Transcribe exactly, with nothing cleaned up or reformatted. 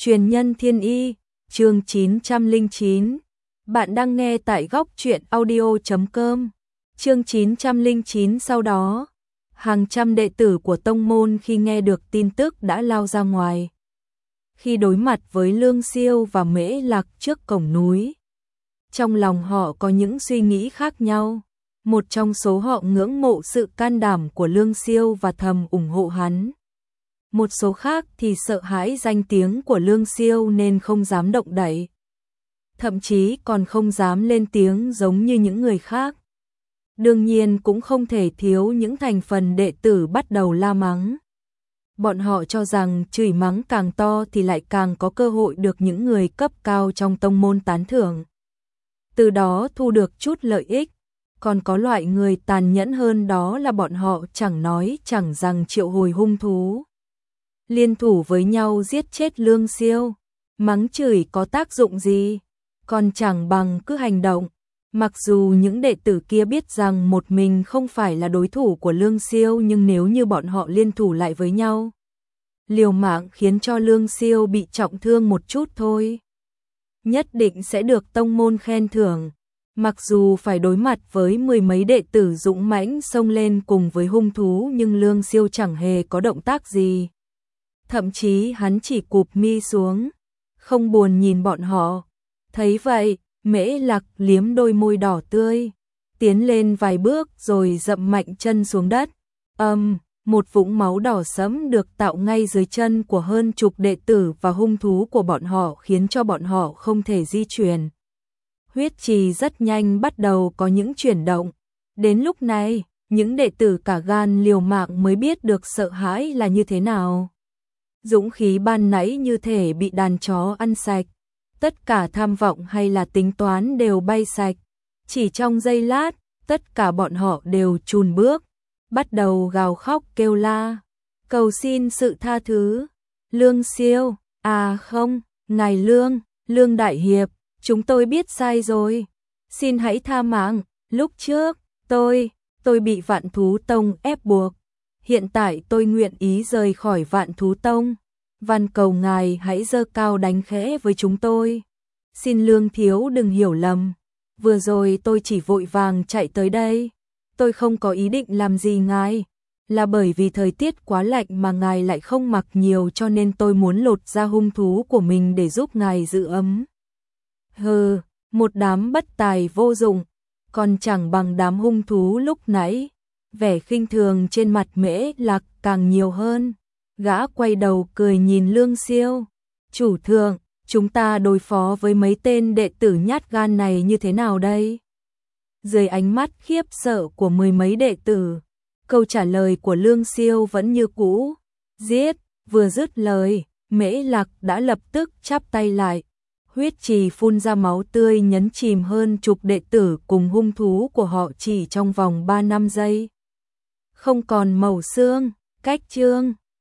Truyền nhân thiên y, chương chín trăm lẻ chín. Bạn đang nghe tại góc truyện audio chấm com. Chương chín trăm lẻ chín. Sau đó, hàng trăm đệ tử của tông môn khi nghe được tin tức đã lao ra ngoài. Khi đối mặt với Lương Siêu và Mễ Lạc trước cổng núi, trong lòng họ có những suy nghĩ khác nhau. Một trong số họ ngưỡng mộ sự can đảm của Lương Siêu và thầm ủng hộ hắn. Một số khác thì sợ hãi danh tiếng của Lương Siêu nên không dám động đậy. Thậm chí còn không dám lên tiếng giống như những người khác. Đương nhiên cũng không thể thiếu những thành phần đệ tử bắt đầu la mắng. Bọn họ cho rằng chửi mắng càng to thì lại càng có cơ hội được những người cấp cao trong tông môn tán thưởng. Từ đó thu được chút lợi ích. Còn có loại người tàn nhẫn hơn, đó là bọn họ chẳng nói chẳng rằng triệu hồi hung thú, liên thủ với nhau giết chết Lương Siêu. Mắng chửi có tác dụng gì, còn chẳng bằng cứ hành động. Mặc dù những đệ tử kia biết rằng một mình không phải là đối thủ của Lương Siêu, nhưng nếu như bọn họ liên thủ lại với nhau, liều mạng khiến cho Lương Siêu bị trọng thương một chút thôi, nhất định sẽ được tông môn khen thưởng. Mặc dù phải đối mặt với mười mấy đệ tử dũng mãnh xông lên cùng với hung thú, nhưng Lương Siêu chẳng hề có động tác gì. Thậm chí hắn chỉ cụp mi xuống, không buồn nhìn bọn họ. Thấy vậy, Mễ Lạc liếm đôi môi đỏ tươi, tiến lên vài bước rồi dậm mạnh chân xuống đất. Âm, um, một vũng máu đỏ sẫm được tạo ngay dưới chân của hơn chục đệ tử và hung thú của bọn họ, khiến cho bọn họ không thể di chuyển. Huyết trì rất nhanh bắt đầu có những chuyển động. Đến lúc này, những đệ tử cả gan liều mạng mới biết được sợ hãi là như thế nào. Dũng khí ban nãy như thể bị đàn chó ăn sạch. Tất cả tham vọng hay là tính toán đều bay sạch. Chỉ trong giây lát, tất cả bọn họ đều chùn bước, bắt đầu gào khóc kêu la, cầu xin sự tha thứ. Lương Siêu, à không, ngài Lương, Lương Đại Hiệp, chúng tôi biết sai rồi. Xin hãy tha mạng, lúc trước, tôi, tôi bị Vạn Thú Tông ép buộc. Hiện tại tôi nguyện ý rời khỏi Vạn Thú Tông. Van cầu ngài hãy giơ cao đánh khẽ với chúng tôi. Xin Lương thiếu đừng hiểu lầm. Vừa rồi tôi chỉ vội vàng chạy tới đây. Tôi không có ý định làm gì ngài. Là bởi vì thời tiết quá lạnh mà ngài lại không mặc nhiều, cho nên tôi muốn lột ra hung thú của mình để giúp ngài giữ ấm. Hừ, một đám bất tài vô dụng, còn chẳng bằng đám hung thú lúc nãy. Vẻ khinh thường trên mặt Mễ Lạc càng nhiều hơn. Gã quay đầu cười nhìn Lương Siêu. Chủ thượng, chúng ta đối phó với mấy tên đệ tử nhát gan này như thế nào đây? Dưới ánh mắt khiếp sợ của mười mấy đệ tử, câu trả lời của Lương Siêu vẫn như cũ. Giết. Vừa dứt lời, Mễ Lạc đã lập tức chắp tay lại. Huyết trì phun ra máu tươi nhấn chìm hơn chục đệ tử cùng hung thú của họ chỉ trong vòng ba năm giây. Không còn màu xương. Cách chương